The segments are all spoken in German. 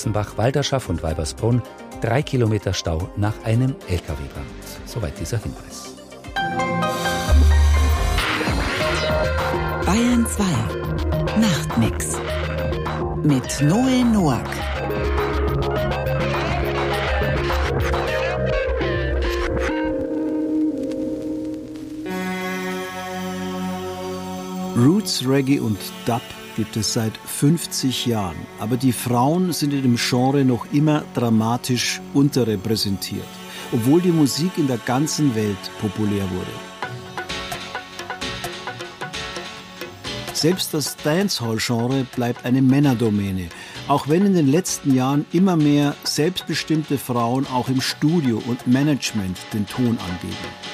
Sachsenbach, Walderschaff und Weibersbrunn 3 Kilometer Stau nach einem Lkw-Brand. Soweit dieser Hinweis. Bayern 2 Nachtmix mit Noel Noack. Roots, Reggae und Dub gibt es seit 50 Jahren. Aber die Frauen sind in dem Genre noch immer dramatisch unterrepräsentiert, obwohl die Musik in der ganzen Welt populär wurde. Selbst das Dancehall-Genre bleibt eine Männerdomäne, auch wenn in den letzten Jahren immer mehr selbstbestimmte Frauen auch im Studio und Management den Ton angeben.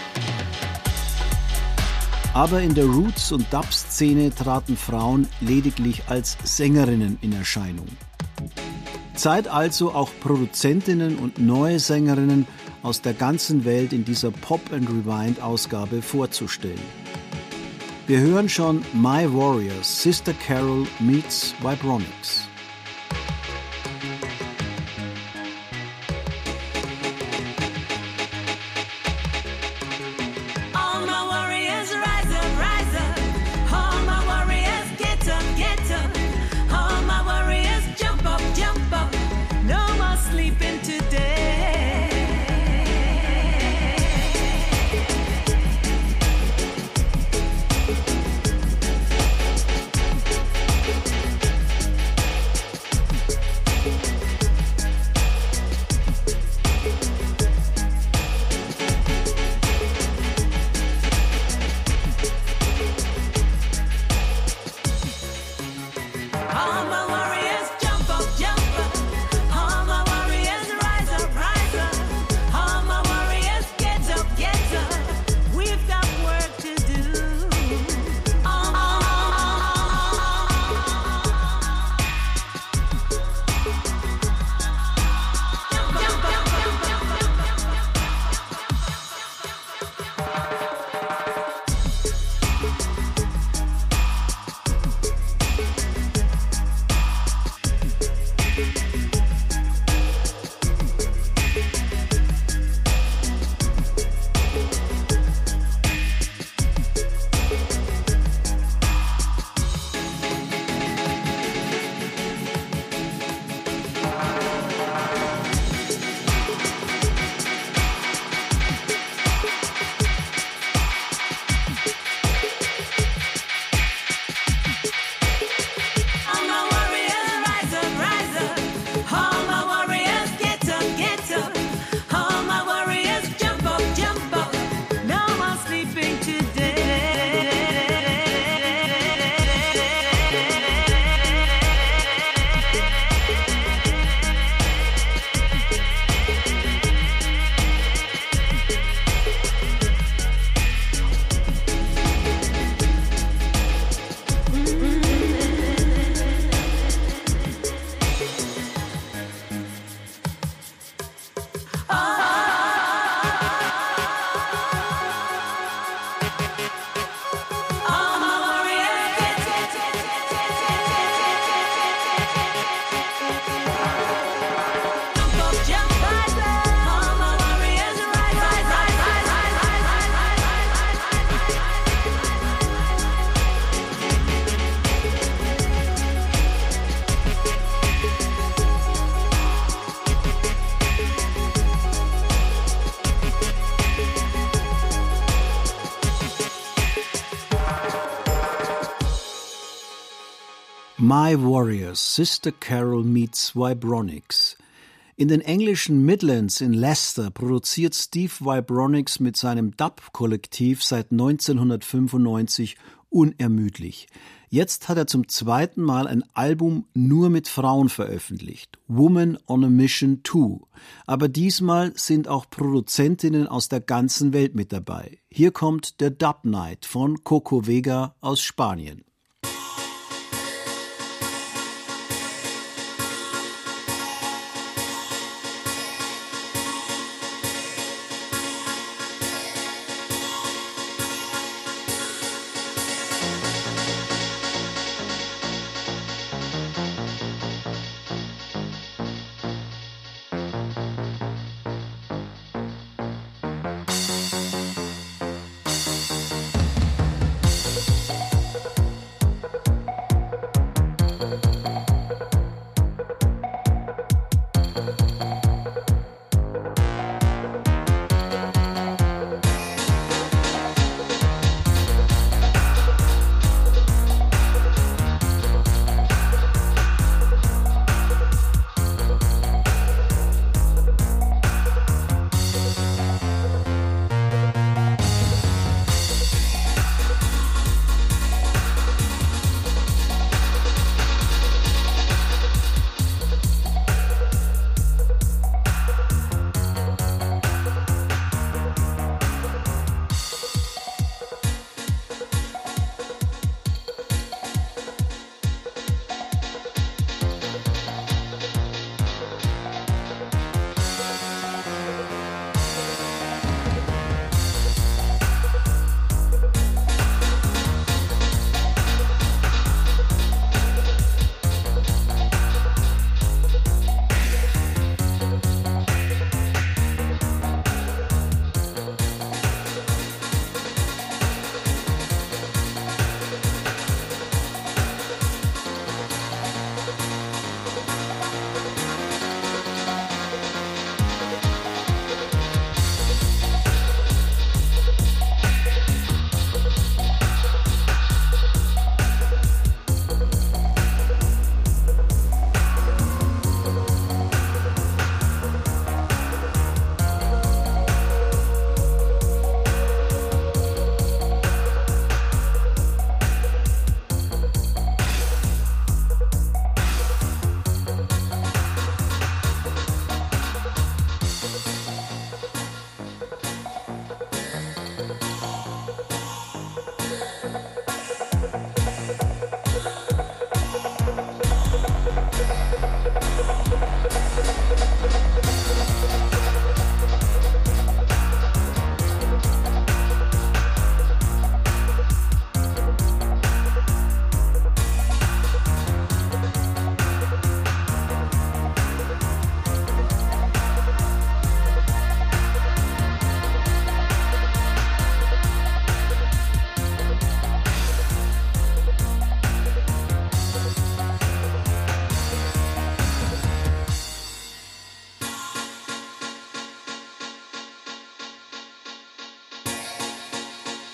Aber in der Roots- und Dub-Szene traten Frauen lediglich als Sängerinnen in Erscheinung. Zeit also, auch Produzentinnen und neue Sängerinnen aus der ganzen Welt in dieser Pop-and-Rewind-Ausgabe vorzustellen. Wir hören schon My Warriors, Sister Carol meets Vibronics. My Warriors, Sister Carol meets Vibronics. In den englischen Midlands in Leicester produziert Steve Vibronics mit seinem Dub-Kollektiv seit 1995 unermüdlich. Jetzt hat er zum zweiten Mal ein Album nur mit Frauen veröffentlicht, Woman on a Mission 2. Aber diesmal sind auch Produzentinnen aus der ganzen Welt mit dabei. Hier kommt der Dub Night von Coco Vega aus Spanien.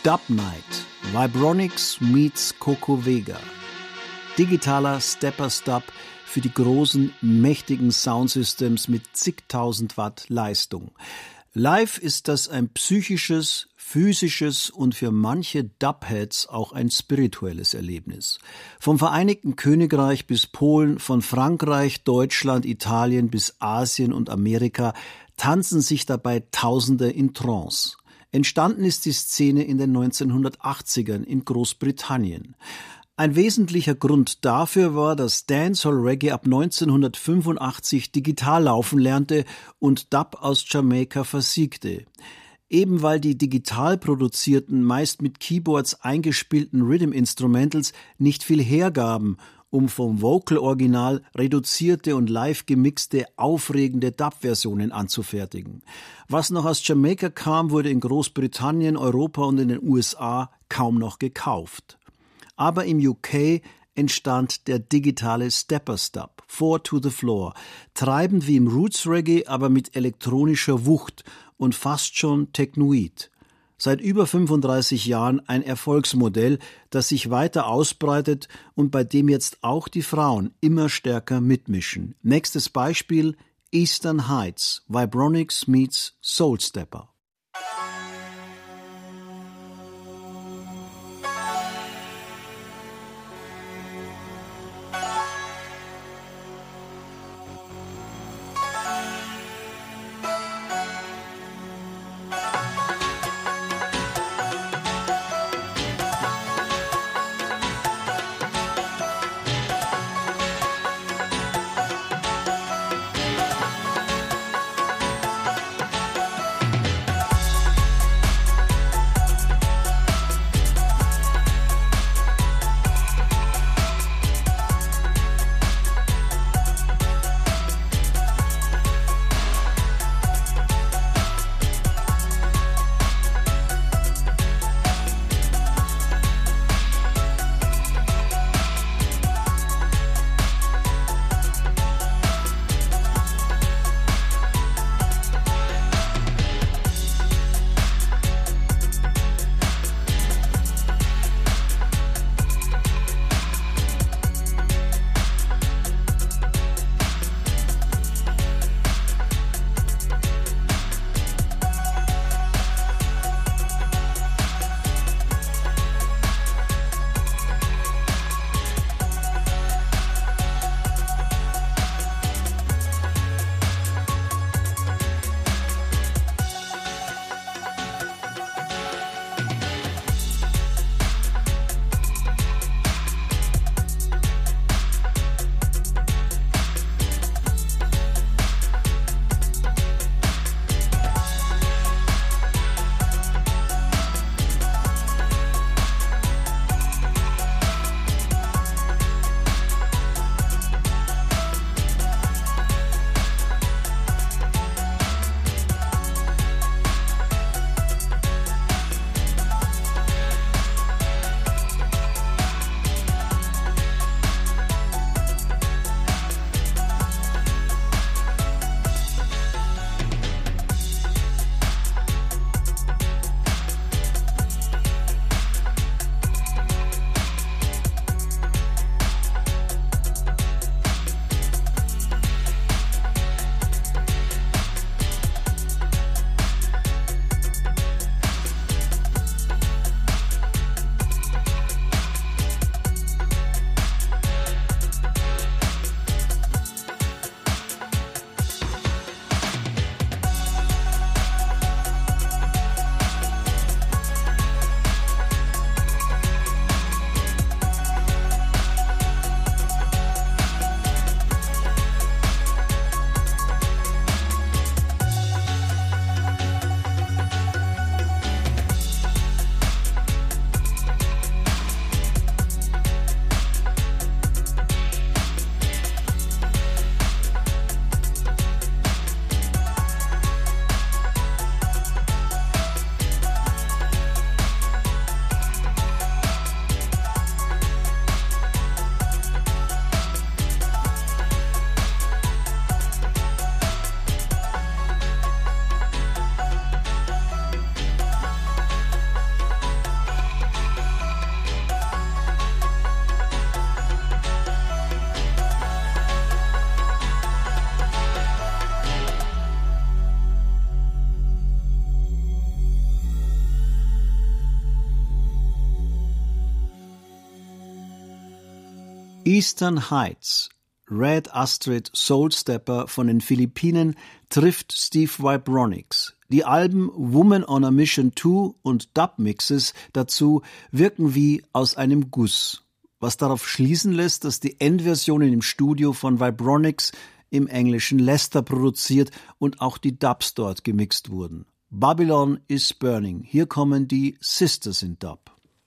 Dub Night. Vibronics meets Coco Vega. Digitaler Stepper-Stub für die großen, mächtigen Soundsystems mit zigtausend Watt Leistung. Live ist das ein psychisches, physisches und für manche Dubheads auch ein spirituelles Erlebnis. Vom Vereinigten Königreich bis Polen, von Frankreich, Deutschland, Italien bis Asien und Amerika tanzen sich dabei Tausende in Trance. Entstanden ist die Szene in den 1980ern in Großbritannien. Ein wesentlicher Grund dafür war, dass Dancehall-Reggae ab 1985 digital laufen lernte und Dub aus Jamaika versiegte. Eben weil die digital produzierten, meist mit Keyboards eingespielten Rhythm-Instrumentals nicht viel hergaben, um vom Vocal-Original reduzierte und live gemixte, aufregende Dub-Versionen anzufertigen. Was noch aus Jamaika kam, wurde in Großbritannien, Europa und in den USA kaum noch gekauft. Aber im UK entstand der digitale Stepper-Stub, 4 to the Floor, treibend wie im Roots-Reggae, aber mit elektronischer Wucht und fast schon technoid. Seit über 35 Jahren ein Erfolgsmodell, das sich weiter ausbreitet und bei dem jetzt auch die Frauen immer stärker mitmischen. Nächstes Beispiel: Eastern Heights, Vibronics meets Soul Stepper. Eastern Heights, Red Astrid Soulstepper von den Philippinen, trifft Steve Vibronics. Die Alben Woman on a Mission 2 und Dub-Mixes dazu wirken wie aus einem Guss, was darauf schließen lässt, dass die Endversionen im Studio von Vibronics im englischen Leicester produziert und auch die Dubs dort gemixt wurden. Babylon is Burning. Hier kommen die Sisters in Dub.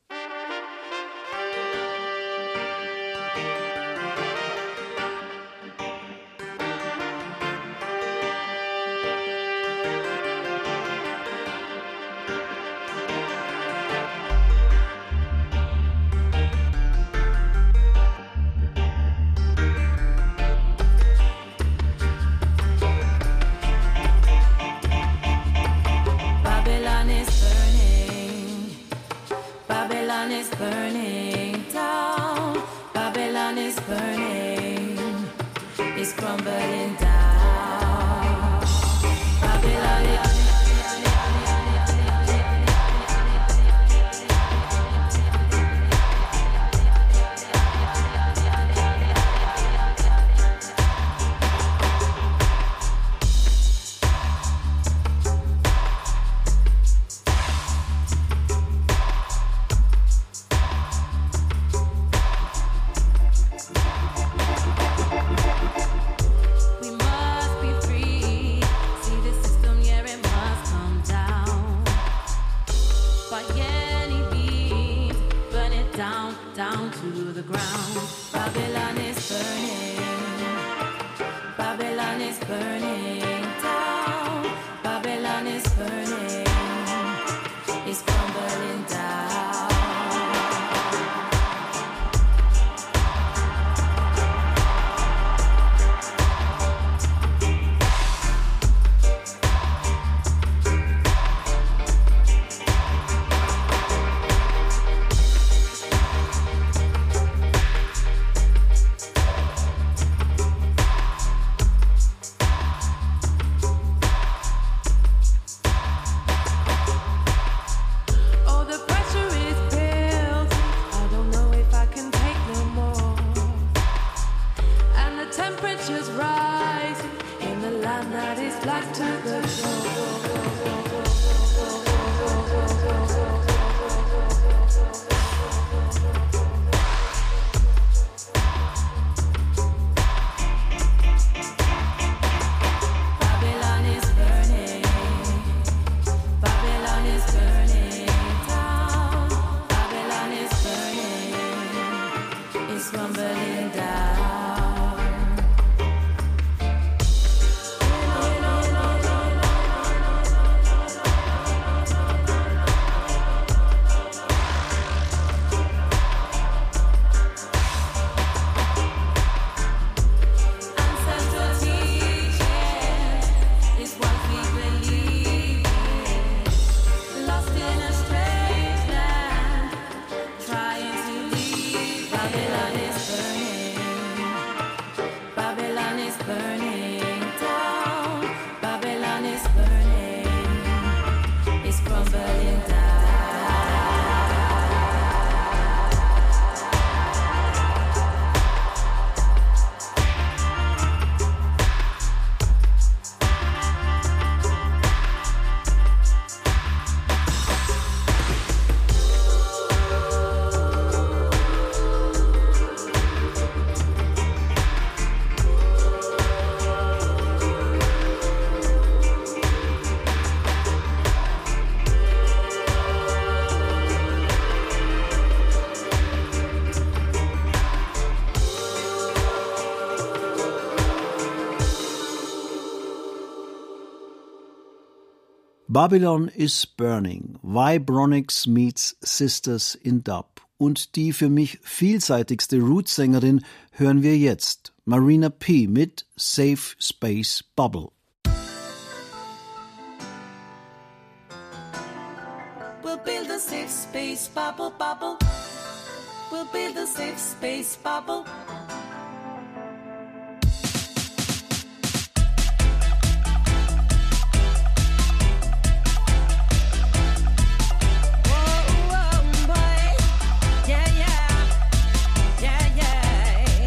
Babylon is Burning, Vibronics meets Sisters in Dub. Und die für mich vielseitigste Roots-Sängerin hören wir jetzt, Marina P. mit Safe Space Bubble. We'll build a safe space bubble, bubble. We'll build a safe space bubble. Whoa, boy. Yeah, yeah. Yeah, yeah.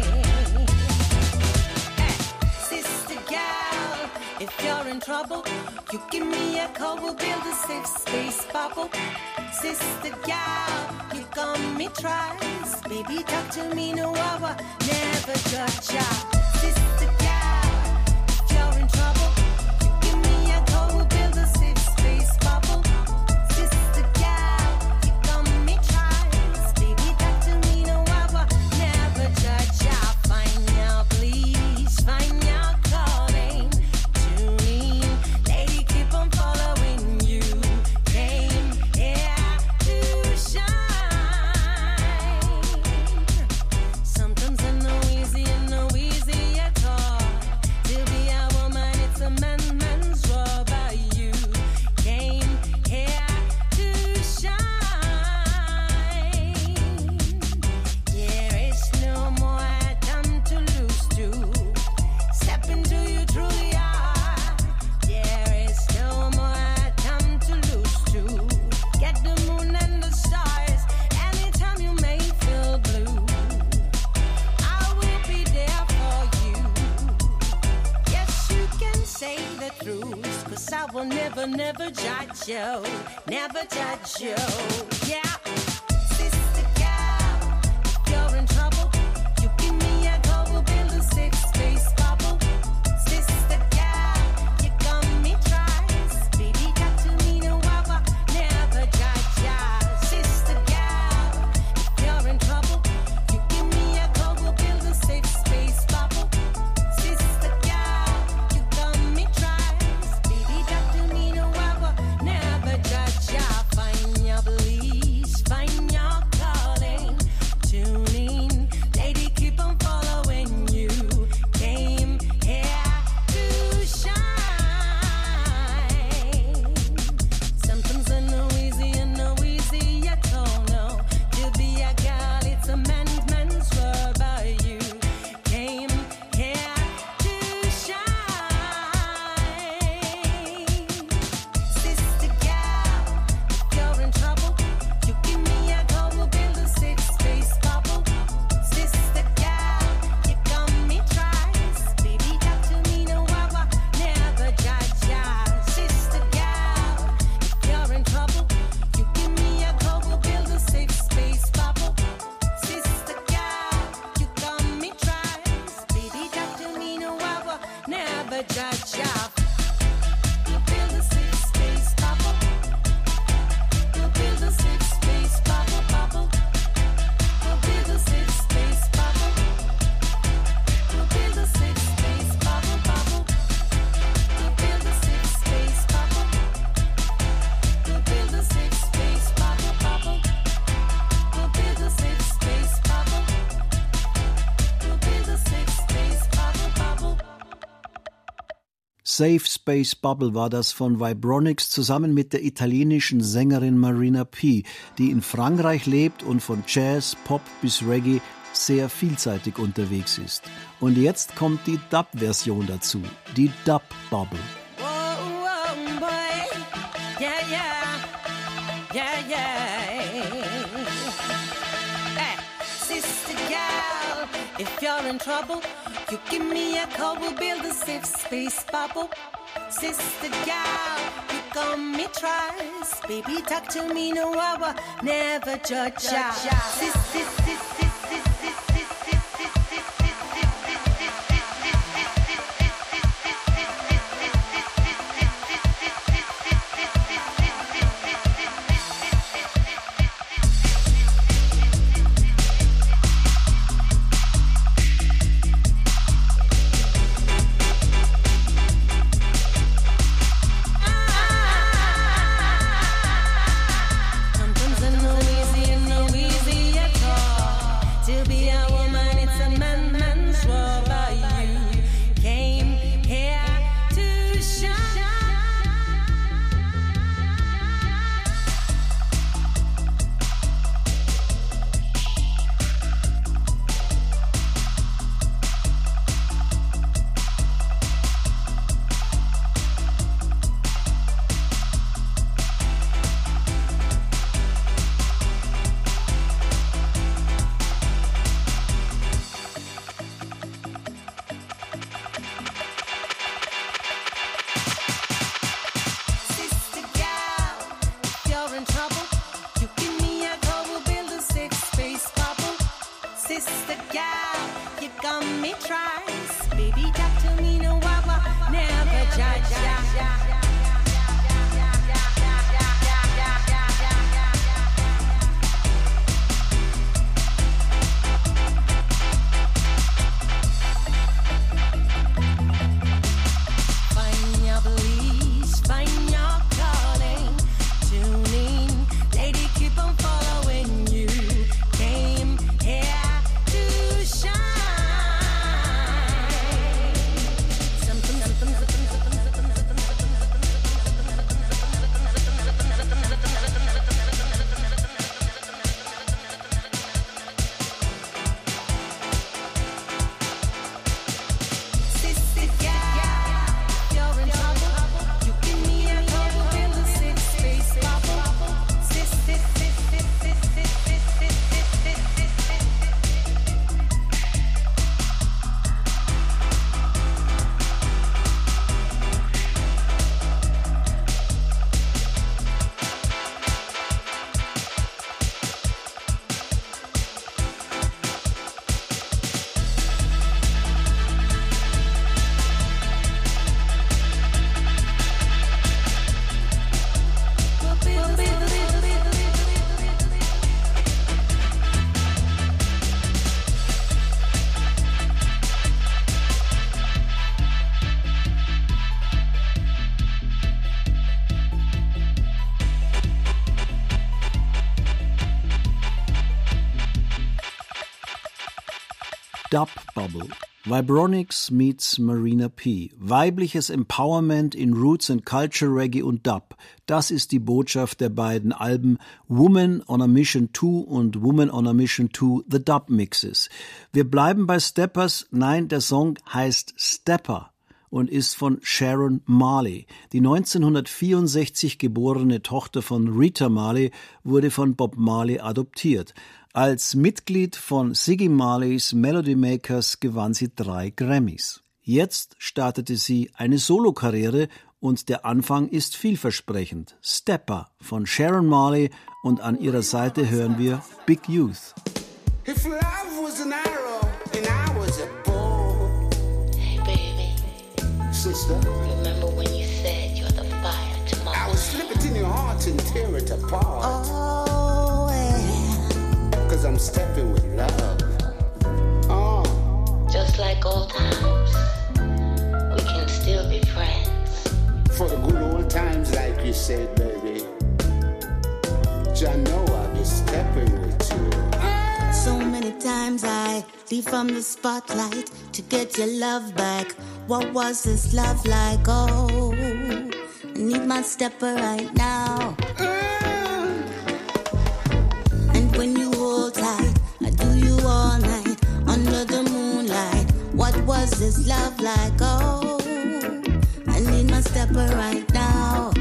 gal, if you're in trouble, you give me a call, we'll build a safe space bubble. Sister gal, you got me twice. Baby, talk to me, no hour, never judge ya. Sister gal, if you're in trouble, you give me a call, we'll build a safe space bubble. Sister gal, you got me twice. Baby, talk to me, no hour, never judge ya. Find your please, find your calling. Tune in, lady, keep on following you. Came here to shine. Sometimes I know easy and no easy at all. To be a woman, it's a man's role, but you came here to shine. There is no more time to lose to. Step into you truly are. There is no more time to lose to. Get the moon and the stars anytime you may feel blue. I will be there for you. Yes, you can say the truth, 'cause I will never, never judge you. Never judge you. Yeah. Sister gal, if you're in trouble, you give me a call, we'll build a safe space bubble. Sister gal, you got me twice. Baby, talk to me, no hour, never judge ya. Sister gal, if you're in trouble, you give me a call, we'll build a safe space bubble. Sister gal, you got me twice. Baby, talk to me, no hour, never judge ya. Find your beliefs, find your calling. Tune in, lady, keep on following you. Came here to shine. Sometimes I know easy and no easy at all. No, to be a girl, it's a man's world, but you came here to shine. Sister gal, if you're in trouble, you give me a call, we'll build a safe space bubble. Sister gal, you got me twice. Baby, talk to me, no hour, never judge ya. Sister gal, if you're in trouble, you give me a call, we'll build a safe space bubble. Sister gal, you got me twice. Baby, talk to me, no hour, never judge ya. We'll build a safe space bubble. We'll build a safe space bubble, bubble. We'll build a safe space bubble. We'll build a safe space bubble, bubble. We'll build a safe space bubble. We'll build a safe space bubble, bubble. We'll build a safe space bubble. We'll build a safe space bubble, bubble. Safe Space Bubble war das von Vibronics zusammen mit der italienischen Sängerin Marina P., die in Frankreich lebt und von Jazz, Pop bis Reggae sehr vielseitig unterwegs ist. Und jetzt kommt die Dub-Version dazu, die Dub Bubble. Whoa, whoa, boy. Yeah, yeah. Yeah, yeah. Hey, sister gal, if you're in trouble, you give me a call, we'll build a safe space bubble. Sister gal, you got me twice. Baby, talk to me, no hour, never judge ya. Sometimes I know easy and no easy at all. Dub Bubble. Vibronics meets Marina P. Weibliches Empowerment in Roots and Culture, Reggae und Dub. Das ist die Botschaft der beiden Alben Woman on a Mission 2 und Woman on a Mission 2 The Dub Mixes. Wir bleiben bei Steppers. Nein, der Song heißt Stepper und ist von Sharon Marley. Die 1964 geborene Tochter von Rita Marley wurde von Bob Marley adoptiert. Als Mitglied von Ziggy Marleys Melody Makers gewann sie 3 Grammys. Jetzt startete sie eine Solokarriere und der Anfang ist vielversprechend. Stepper von Sharon Marley und an ihrer Seite hören wir Big Youth. If love was an arrow and I was a bow. Hey baby, Sister, remember when you said you're the fire to my I would slip it in your heart and tear it apart. Oh, yeah. 'Cause I'm stepping with love. Just like old times, we can still be friends. For the good old times, like you said, baby. I know I'll be stepping with you. So many times I leave from the spotlight to get your love back. What was this love like? Oh, I need my stepper right now. And when you hold tight, I do you all night under the moonlight. What was this love like? Oh, I need my stepper right now.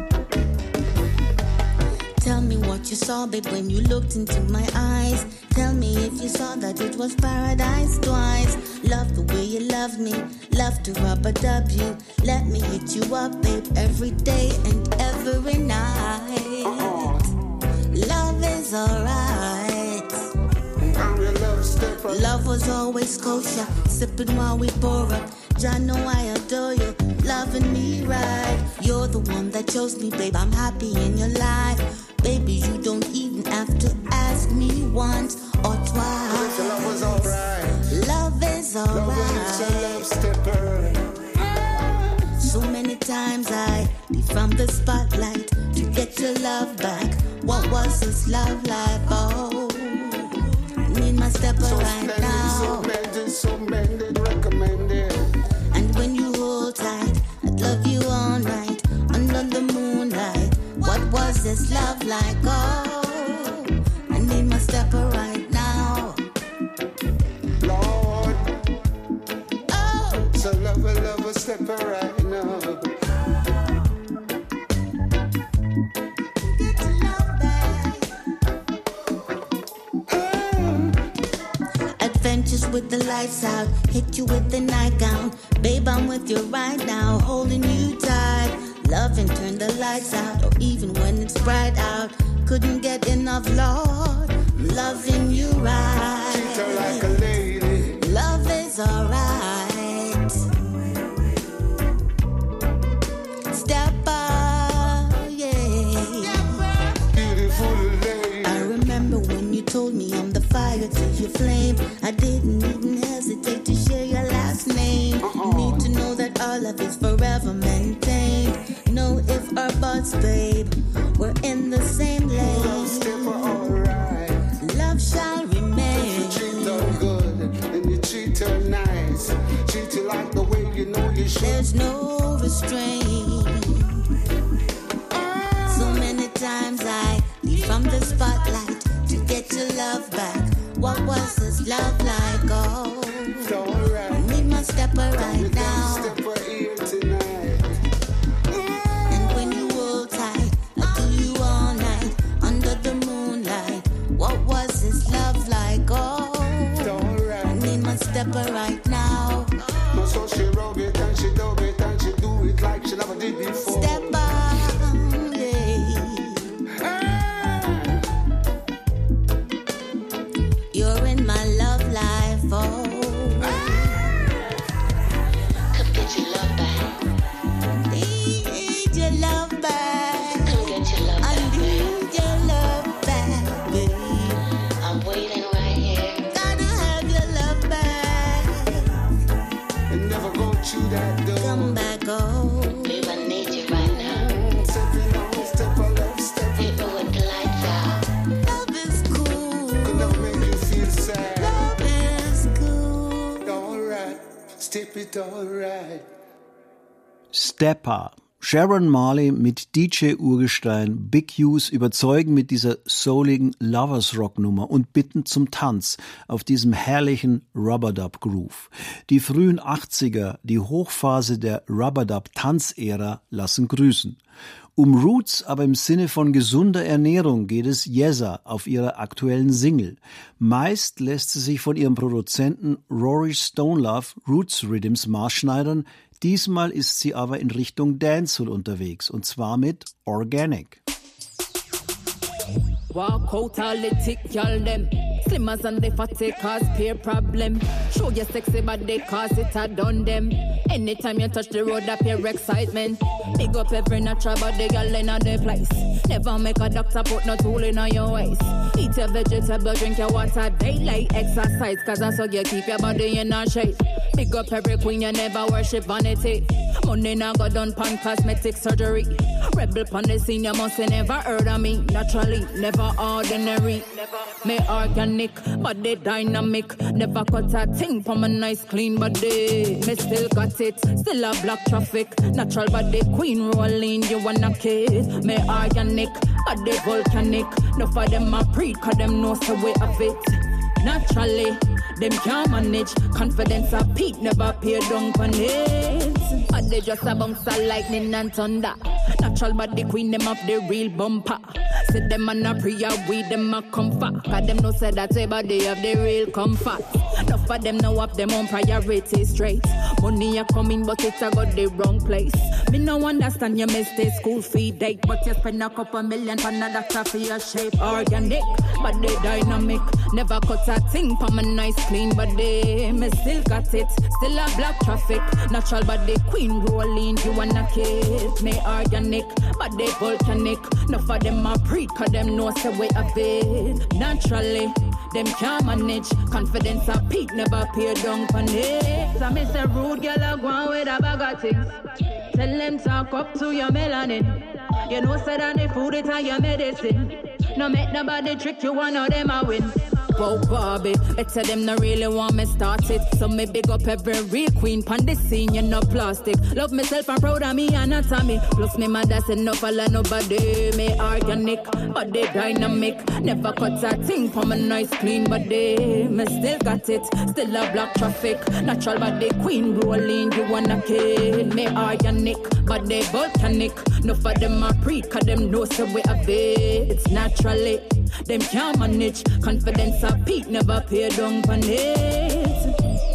Tell me what you saw, babe, when you looked into my eyes. Tell me if you saw that it was paradise twice. Love the way you love me, love to rub-a-dub you. Let me hit you up, babe, every day and every night. Love is alright. I'm your love stepper. Love was always kosher, sipping while we pour up. I know I adore you, loving me right. You're the one that chose me, babe, I'm happy in your life. Baby, you don't even have to ask me once or twice. Love was alright. Love is Love is a alright. love stepper. So many times I leave from the spotlight to get your love back. What was this love like? Oh, I need my stepper So right splendid, now. so mended, so mended, recommended. And when you hold tight, I'd love you all night under the moonlight. What was this love like? Oh, I need my stepper right now. Lord, Oh, so love a stepper right now. get your love back. Adventures with the lights out, hit you with the nightgown. Babe, I'm with you right now, holding you tight. Love and turn the lights out, or even when it's bright out. Couldn't get enough, Lord. Loving you right. Treat her like a lady. Love is alright. Step up, yeah. Beautiful lady. I remember when you told me I'm the fire to your flame. I didn't even hesitate to share your last name. You need to know that our love is forever maintained. No ifs or buts, babe. We're in the same Love lane. stepper alright. Love shall remain. Treat her good and you treat her nice. Treat her like the way you know you should. There's no restraint. So many times I leave from the spotlight to get your love back. What was this love like? Oh, It's alright. I need my stepper right With love now. stepper here tonight. And when you hold tight, I do you all night under the moonlight. What was this love like? Oh, It's I alright. need my stepper right now. My soul she rub it and she dub it and she do it like she never did before. Step up, yeah. Ah. You're in my love life. it alright. Stepper. Sharon Marley mit DJ-Urgestein Big Hughes überzeugen mit dieser souligen Lovers-Rock-Nummer und bitten zum Tanz auf diesem herrlichen Rubber-Dub-Groove. Die frühen 80er, die Hochphase der Rubber-Dub-Tanzära, lassen grüßen. Um Roots, aber im Sinne von gesunder Ernährung, geht es Yeza auf ihrer aktuellen Single. Meist lässt sie sich von ihrem Produzenten Rory Stonelove Roots Rhythms maßschneidern. Diesmal ist sie aber in Richtung Dancehall unterwegs, und zwar mit Organic. Walk out all the tick, y'all them. Slimmers and the fatty cause peer problem. Show your sexy body cause it a done them. Anytime you touch the road, appear excitement. Big up every natural body, girl in a the place. Never make a doctor put no tool in your waist. Eat your vegetable, drink your water, daylight exercise. Cause that's how you keep your body in a shape. Big up every queen, you never worship vanity. Money now go done pan cosmetic surgery. Rebel pon the scene, you must never heard of me. Naturally, never ordinary. Me organic, body dynamic. Never cut a thing from a nice clean body. Me still got it, still a black traffic. Natural body queen rolling, you wanna kiss. Me organic, body volcanic. No for them a preach, cause them know the way of it. Naturally, them can't manage. Confidence a peak, never pay down on it. But they just a bounce a lightning and thunder. Natural body queen, them have the real bumper. Say them and a prayer, we them a comfort. Cause them no say that everybody have the real comfort. Enough of them now have them own priorities straight. Money a coming but it's a got the wrong place. Me no understand you miss the school fee date. But you spend a couple million for a doctor for your shape. Organic, but they dynamic. Never cut a thing for my nice clean body. Me still got it, still a black traffic. Natural body queen rolling, you wanna kiss. Me organic, but they volcanic. Enough of them a preach, cause them know the way of it. Naturally, them can't manage. Confidence a peak, never pay down on it. So me say rude girl a go on with a bag of things. Tell them talk up to your melanin. You know say that the food it and your medicine. No make nobody trick you, one of them a win. Wow, Bobby, better them not really want me start it. So me big up every real queen pon the scene, you no plastic. Love myself and proud of me anatomy. Plus me mother said no follow nobody. Me organic, body dynamic. Never cut a thing from a nice clean body. Me still got it, still a black traffic. Natural body queen rolling, you wanna kill. Me organic, body volcanic. No for them a preach, cause them know the way of it. It's naturally, them can't manage. Confidence a peak, never pay down on it.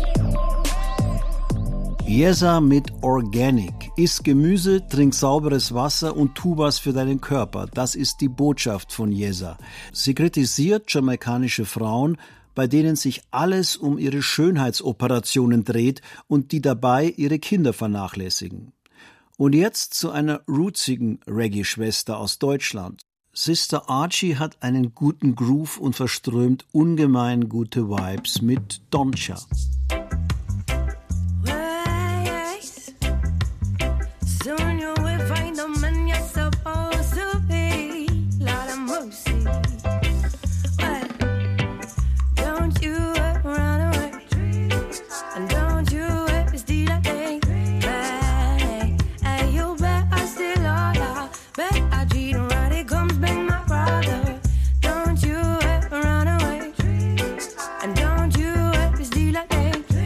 Yeza mit Organic. Iss Gemüse, trink sauberes Wasser und tu was für deinen Körper. Das ist die Botschaft von Yeza. Sie kritisiert jamaikanische Frauen, bei denen sich alles um ihre Schönheitsoperationen dreht und die dabei ihre Kinder vernachlässigen. Und jetzt zu einer rootsigen Reggae-Schwester aus Deutschland. Sister Archie hat einen guten Groove und verströmt ungemein gute Vibes mit Doncha. Soon you will find the man you're supposed to be. Lord of mercy. Well, don't you ever run away. And don't you ever steal a thing. Hey, you bet I still love ya. Bet I cheat and right it comes back my brother. Don't you ever run away. And don't you ever steal a thing.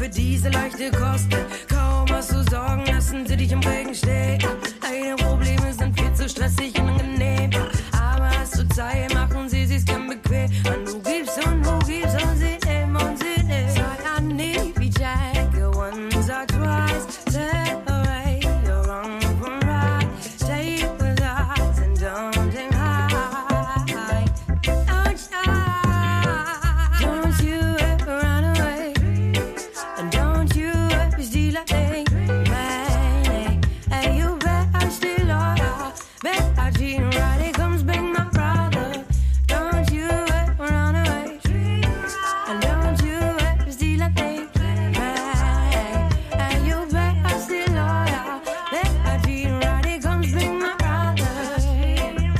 für diese leichte Kost. Kaum hast du Sorgen, lassen sie dich im Regen stehen. Deine Probleme sind viel zu stressig und unangenehm. Aber hast du Zeit, machen sie sich's gern bequem. Und du gibst und sie nehmen und sie nehmen. So I need be jack once or twice. Separate your wrong from right. Stay with us and don't think high. Don't you ever run away. And don't you ever steal a thing. Man, hey, you better still loyal. Better treat right, it comes back my brother. Don't you ever run away. And don't you ever steal a thing. And you better still loyal. Better treat right, it comes back my brother. You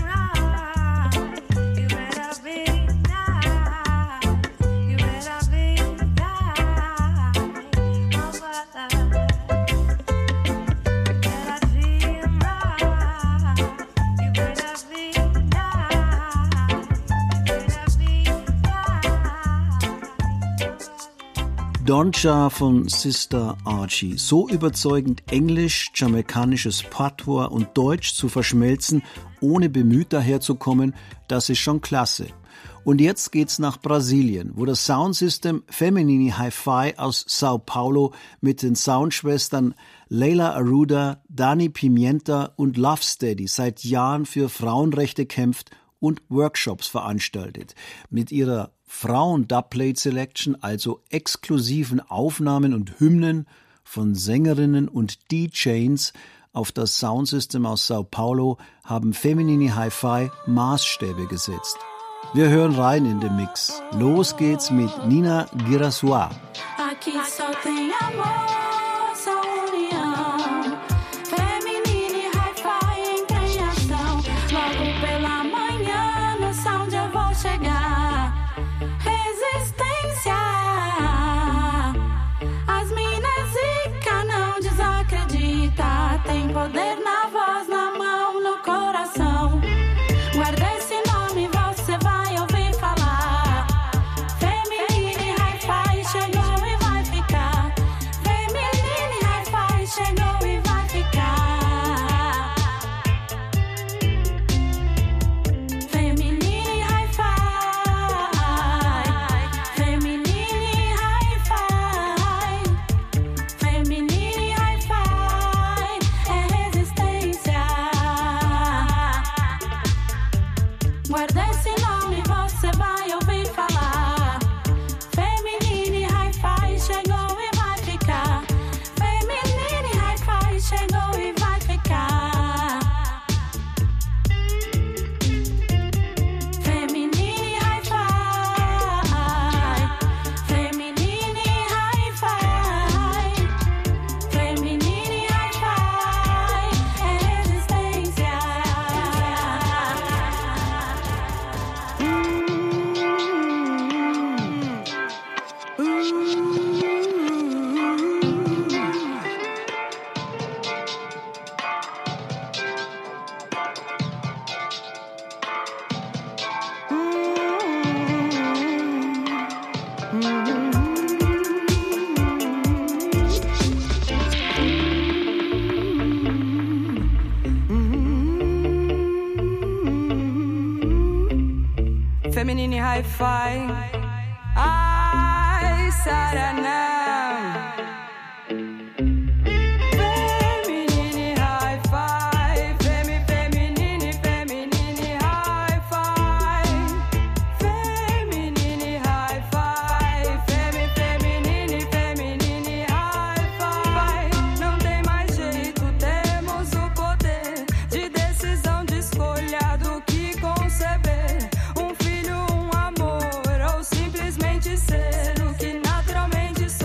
better be nice. You better be nice. Oh, brother. Better treat him right. You better be nice. You better be nice. Doncha von Sister Archie. So überzeugend Englisch, jamaikanisches Patois und Deutsch zu verschmelzen, ohne bemüht daherzukommen, das ist schon klasse. Und jetzt geht's nach Brasilien, wo das Soundsystem Feminine Hi-Fi aus Sao Paulo mit den Soundschwestern Leila Aruda, Dani Pimenta und Love Steady seit Jahren für Frauenrechte kämpft und Workshops veranstaltet. Mit ihrer Frauen-Dubplate Selection, also exklusiven Aufnahmen und Hymnen von Sängerinnen und DJs auf das Soundsystem aus Sao Paulo, haben Feminine Hi-Fi Maßstäbe gesetzt. Wir hören rein in den Mix. Los geht's mit Nina Girasua. Aqui só tem amor, só união. Feminine Hi-Fi entra em ação. Logo pela manhã, no sound eu vou chegar. Resistência. As minas zica não desacredita. Tem poder na voz, na mão, no coração. Guarda esse nome, você vai ouvir falar. Feminine Hi-Fi chegou e vai ficar. Feminine Hi-Fi chegou e vai ficar. Feminine Hi-Fi. Feminine Hi-Fi. Feminine Hi-Fi é resistência. Guarda esse nome, você vai ouvir falar. Feminine Hi-Fi chegou e vai ficar. Feminine Hi-Fi chegou e vai ficar. Feminine Hi-Fi. Feminine Hi-Fi. Feminine Hi-Fi é resistência. Feminine Hi-Fi. Ai, Saranam. Feminine Hi-Fi. Feminine Hi-Fi. Feminine Hi-Fi. Feminine Hi-Fi. Não tem mais jeito, temos o poder de decisão, de escolha do que conceber. Um filho, um amor, ou simplesmente ser o que naturalmente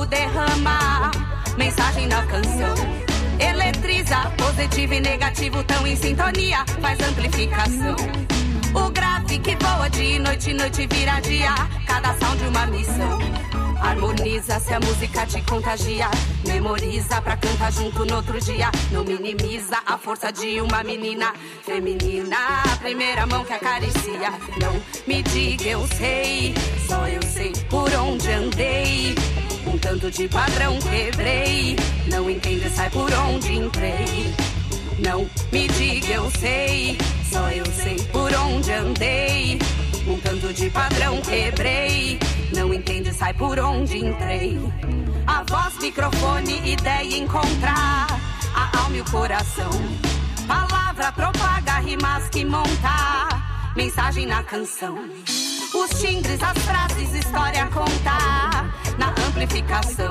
fogo derrama mensagem na canção. Eletriza, positivo e negativo tão em sintonia, faz amplificação. O grave que voa de noite, noite vira dia, cada sound uma missão. Harmoniza se a música te contagia, memoriza pra cantar junto no outro dia. Não minimiza a força de uma menina feminina, a primeira mão que acaricia. Não me diga eu sei, só eu sei por onde andei. Um tanto de padrão quebrei, não entende, sai por onde entrei. Não me diga eu sei, só eu sei por onde andei. Um tanto de padrão quebrei, não entende, sai por onde entrei. A voz, microfone, ideia encontrar a alma e o coração. Palavra propaga, rimas que montar mensagem na canção. Os timbres, as frases, história contar na amplificação.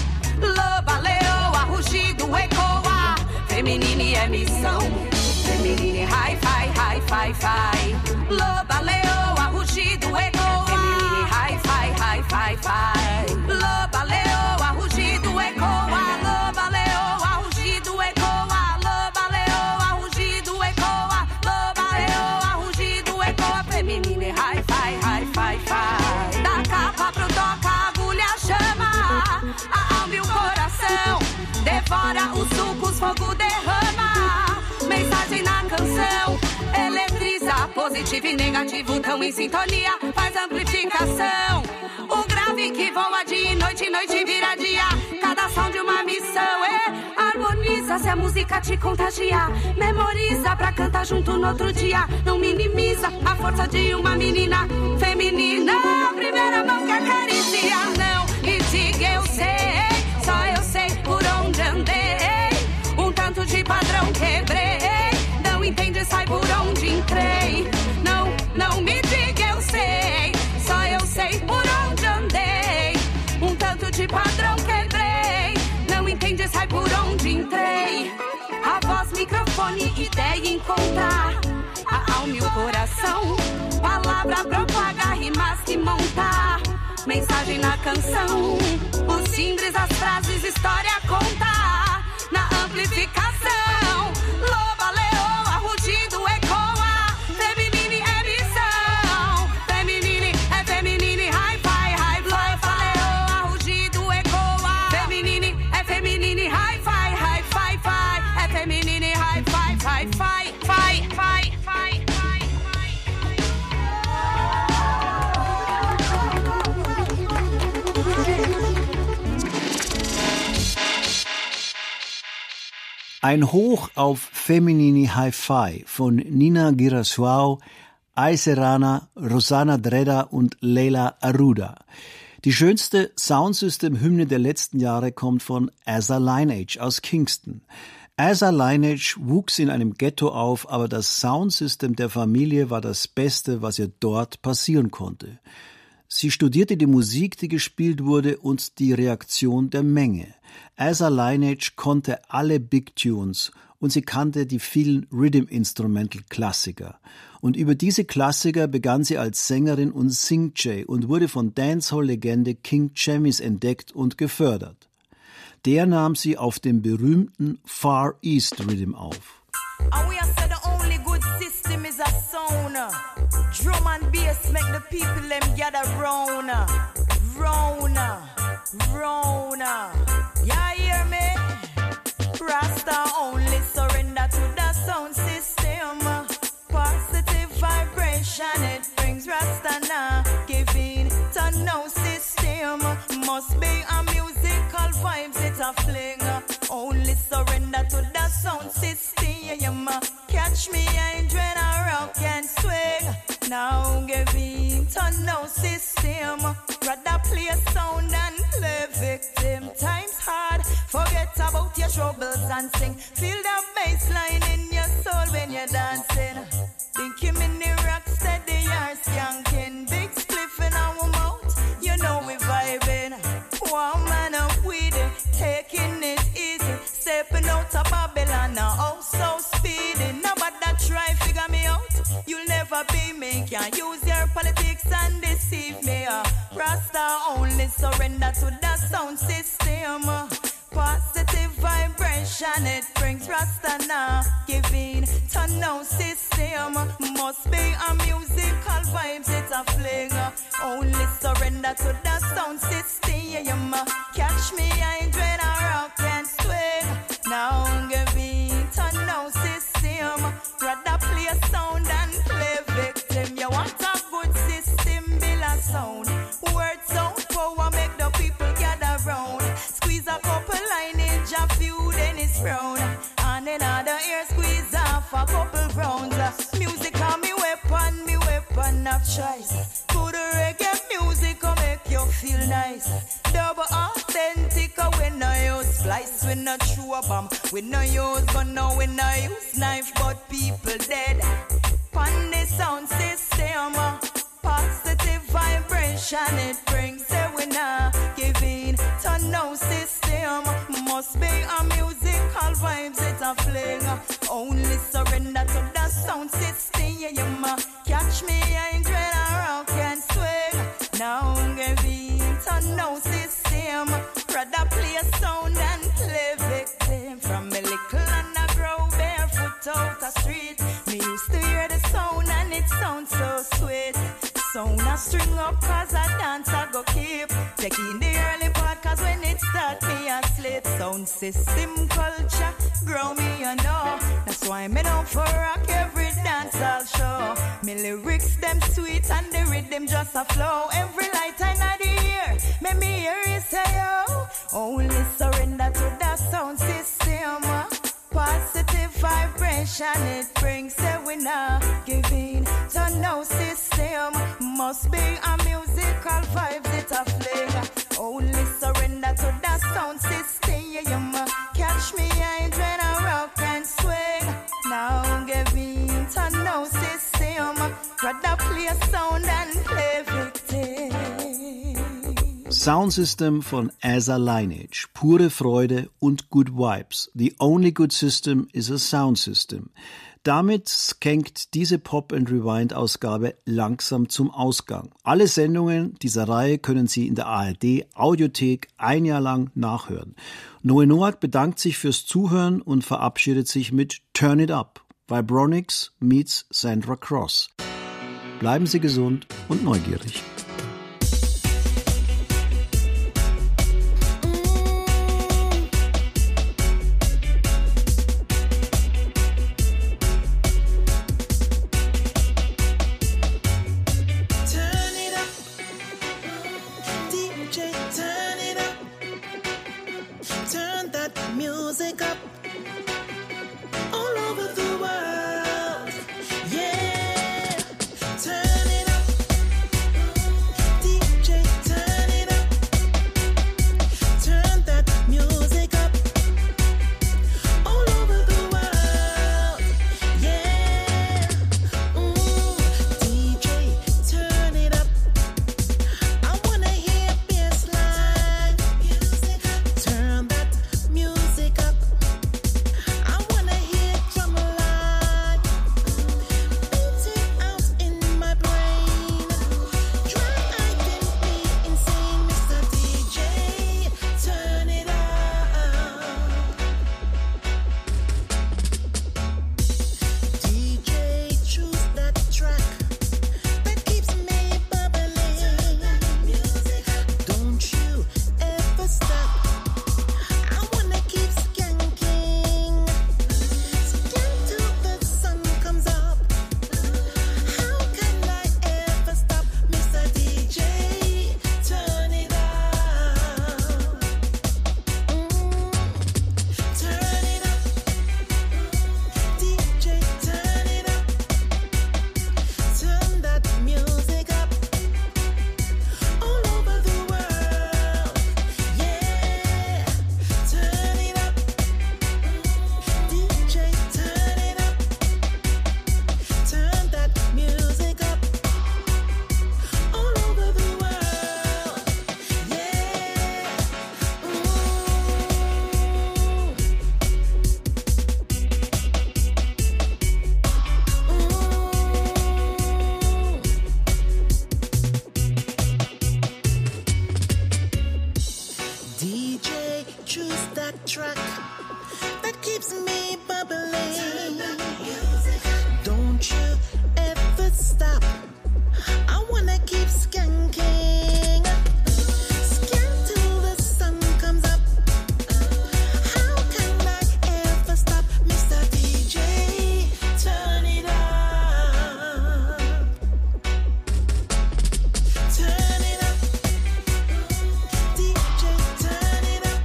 Loba, leoa, rugido, ecoa, feminine é missão. Feminine, hi-fi, hi-fi, fi. Loba, leoa, rugido, ecoa, feminine, hi-fi, hi-fi, fi. Loba, leoa, rugido, ecoa, loba, leoa, rugido, ecoa, loba, leoa, rugido, ecoa, loba, leoa, rugido, ecoa, feminine, hi-fi, hi-fi, fi. Da capa pro toca, a agulha chama, a alma e o coração, devora os sucos, fogo derrama mensagem na canção. Eletriza, positivo e negativo tão em sintonia, faz amplificação. O grave que voa de noite, noite vira dia, cada som de uma missão. Harmoniza se a música te contagia, memoriza pra cantar junto no outro dia. Não minimiza a força de uma menina feminina, a primeira mão que acaricia. Não me diga eu sei, só eu sei por onde andei. Um tanto de padrão quebrei, não entende, sai por onde entrei. Não me diga eu sei, só eu sei por onde andei. Um tanto de padrão quebrei, não entende, sai por onde entrei. A voz, microfone, ideia encontrar a alma e o coração. Palavra propaga, rimas que montar mensagem na canção. Os timbres, as frases, história contar na amplificação. Loba, leoa, rugido, ecoa, feminine é missão. Feminine é feminine, hi-fi, hi-fi. Loba, leoa, rugido, ecoa, feminine é feminine, hi-fi, hi-fi, fi. É feminine, hi-fi, hi-fi, fi, fi, fi, fi. Ein Hoch auf Feminini Hi-Fi von Nina Giraswao, Aise Rana, Rosana Dreda und Leila Aruda. Die schönste Soundsystem-Hymne der letzten Jahre kommt von Asa Lineage aus Kingston. Asa Lineage wuchs in einem Ghetto auf, aber das Soundsystem der Familie war das Beste, was ihr dort passieren konnte. Sie studierte die Musik, die gespielt wurde, und die Reaktion der Menge. Asa Lineage konnte alle Big Tunes und sie kannte die vielen Rhythm-Instrumental-Klassiker. Und über diese Klassiker begann sie als Sängerin und Sing-Jay und wurde von Dancehall-Legende King Chemis entdeckt und gefördert. Der nahm sie auf dem berühmten Far East Rhythm auf. And we have said the only good system is a sound. Drum and bass make the people them gather round. Round, round. Ya hear me? Rasta only surrender to the sound system. Positive vibration it brings Rasta now. Giving to no system. Must be a musical vibes it a fling. Only surrender to the sound system. Catch me ain't when I rock and swing. Now giving to no system. Rather play sound and play victim. Times hard, forget about your troubles and sing. Feel the bass line in your soul when you're dancing. Think you mini rock steady, you're skanking. Big spliff in our mouth, you know we vibing. One man up with it, taking it easy. Stepping out of Babylon now, oh so speedy. Nobody try figure me out, you'll never be me. Can't use your politics and deceive me. Rasta only surrender to the sound system. Positive vibration, it brings Rasta now. Giving to no system. Must be a musical vibes, it's a fling. Only surrender to the sound system. Catch me, I ain't dread a rock and swing. Now giving to no system. Rather play a sound and play victim. You want a good system, build a sound. Word sound power, make the people gather round. Squeeze a couple lineage, a few, then it's round. And another ear squeeze off a couple rounds. Music on me weapon of choice. Good reggae music will make you feel nice. Double authentic, we no use splice, we no chew a bomb. We no use gun, no, we no use knife, but people dead. Pan the sound system, positive vibration it brings. Say we not giving to no system. Must be a musical vibes, it's a fling. Only surrender to the sound system. Catch me, I ain't dread a rock and swing. Now giving to no system. Rather play a sound and play victim. From a little and I grow barefoot out the street. Me used to hear the sound and it sounds so sweet. Sound a string up cause I dance I go keep. Taking the early part cause when it start me asleep. Sound system culture grow me you know. That's why me down for rock every dance I'll show. Me lyrics them sweet and the rhythm just a flow. Every light in the ear, me hear it say yo. Only surrender to the sound system. Positive vibration it brings. Say we not giving to no system. Must be a musical vibes, it a fling. Only surrender to the sound system. Catch me, I ain't dread a rock and swing. Now giving to no system. Rather play a sound and play victim. Sound System von Asa Lineage. Pure Freude und Good Vibes. The only good system is a sound system. Damit skankt diese Pop and Rewind Ausgabe langsam zum Ausgang. Alle Sendungen dieser Reihe können Sie in der ARD Audiothek ein Jahr lang nachhören. Noe Noak bedankt sich fürs Zuhören und verabschiedet sich mit Turn It Up. Vibronics meets Sandra Cross. Bleiben Sie gesund und neugierig. Music up all over the world, yeah. Turn it up. choose that track that keeps me bubbling. Don't you ever stop. I wanna keep skanking. Skank till the sun comes up. How can I ever stop, Mr. DJ? Turn it up. Turn it up. DJ, turn it up.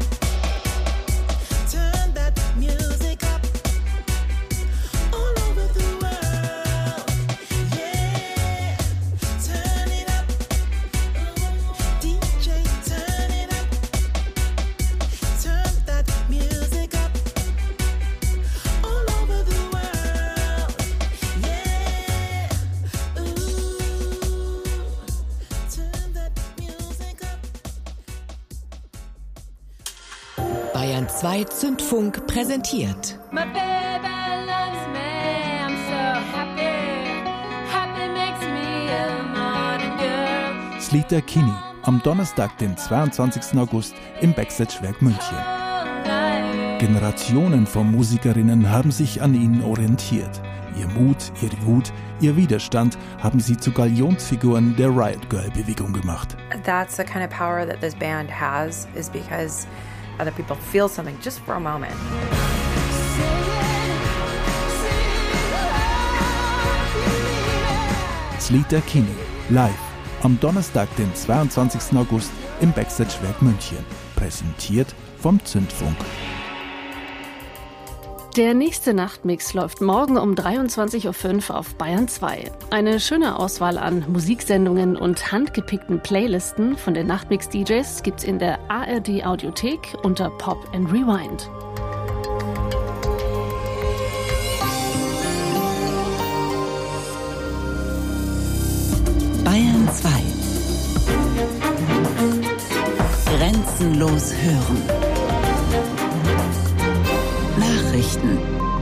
Turn that music up. All over the world. Yeah. Turn it up. DJ, turn it up. Turn that music up. All over the world. Yeah. Ooh. Turn that music up. Bayern 2 Zündfunk präsentiert My baby loves me, I'm so happy. Happy makes me a morning girl. Das Lied der Kini am Donnerstag, den 22. August im Backstage-Werk München. Generationen von Musikerinnen haben sich an ihnen orientiert. Ihr Mut, ihre Wut, ihr Widerstand haben sie zu Galionsfiguren der Riot Girl-Bewegung gemacht. That's the kind of power that this band has, is because other people feel something just for a moment. Das Lied der Kini, live, am Donnerstag, den 22. August im Backstage-Werk München. Präsentiert vom Zündfunk. Der nächste Nachtmix läuft morgen um 23.05 Uhr auf Bayern 2. Eine schöne Auswahl an Musiksendungen und handgepickten Playlisten von den Nachtmix-DJs gibt's in der ARD-Audiothek unter Pop & Rewind. Bayern 2. Grenzenlos hören. Nachrichten